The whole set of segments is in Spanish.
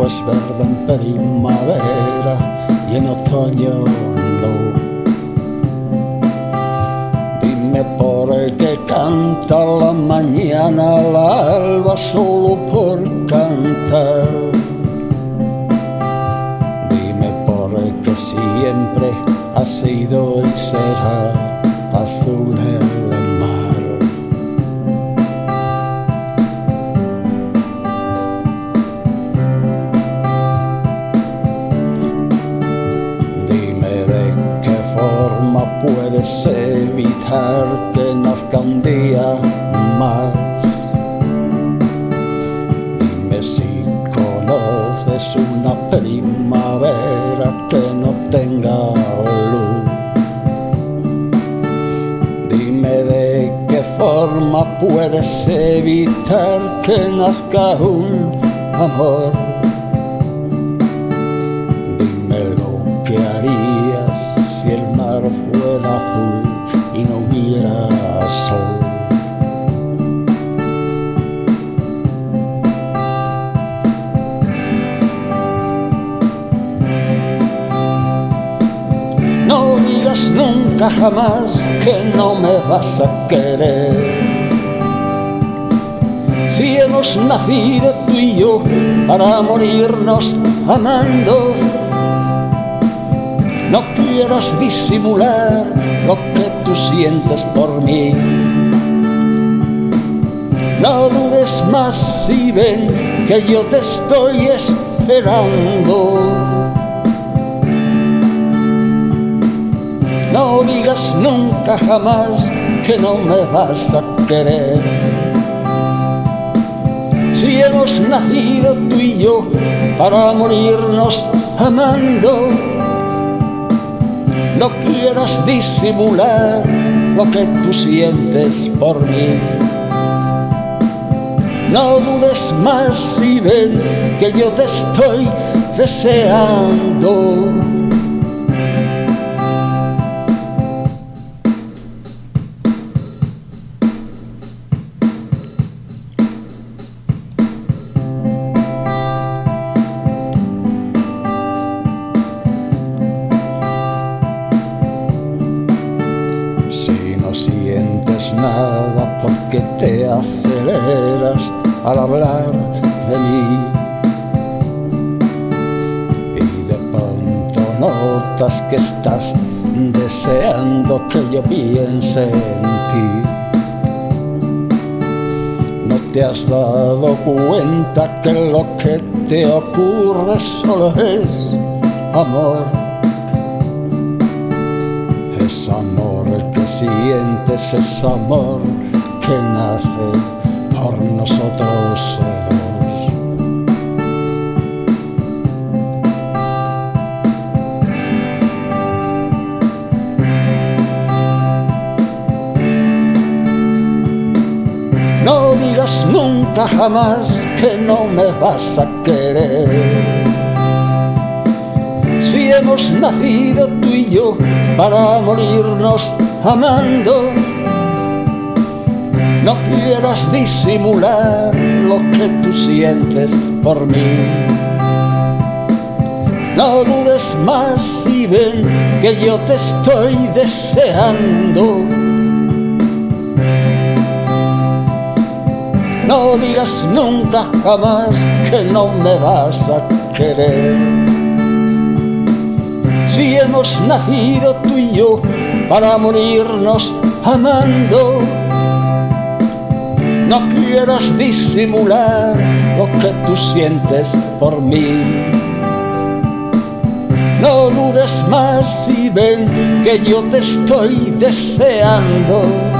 es verde en primavera y en otoño no. Dime por qué canta la mañana la alba solo por cantar. Dime por qué siempre ha sido y será azul el mar. Dime de qué forma puedes evitar que nazca un día más. Dime si conoces una primavera que no tenga luz. Dime de qué forma puedes evitar que nazca un amor. Dime lo que harías si el mar fuera azul y no hubiera sol. No digas nunca jamás que no me vas a querer. Si hemos nacido tú y yo para morirnos amando, no quieras disimular lo que tú sientes por mí. No dudes más si ven que yo te estoy esperando. No digas nunca jamás que no me vas a querer. Si hemos nacido tú y yo para morirnos amando, no quieras disimular lo que tú sientes por mí. No dudes más si ven que yo te estoy deseando. No sientes nada porque te aceleras al hablar de mí y de pronto notas que estás deseando que yo piense en ti. No te has dado cuenta que lo que te ocurre solo es amor. Es amor que sientes, es amor que nace por nosotros dos. No digas nunca jamás que no me vas a querer. Si hemos nacido tú y yo para morirnos amando, no quieras disimular lo que tú sientes por mí. No dudes más si ven que yo te estoy deseando. No digas nunca jamás que no me vas a querer. Si hemos nacido tú y yo para morirnos amando, no quieras disimular lo que tú sientes por mí. No dudes más si ven que yo te estoy deseando.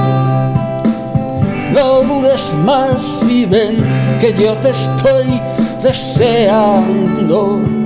No dudes más si ven que yo te estoy deseando.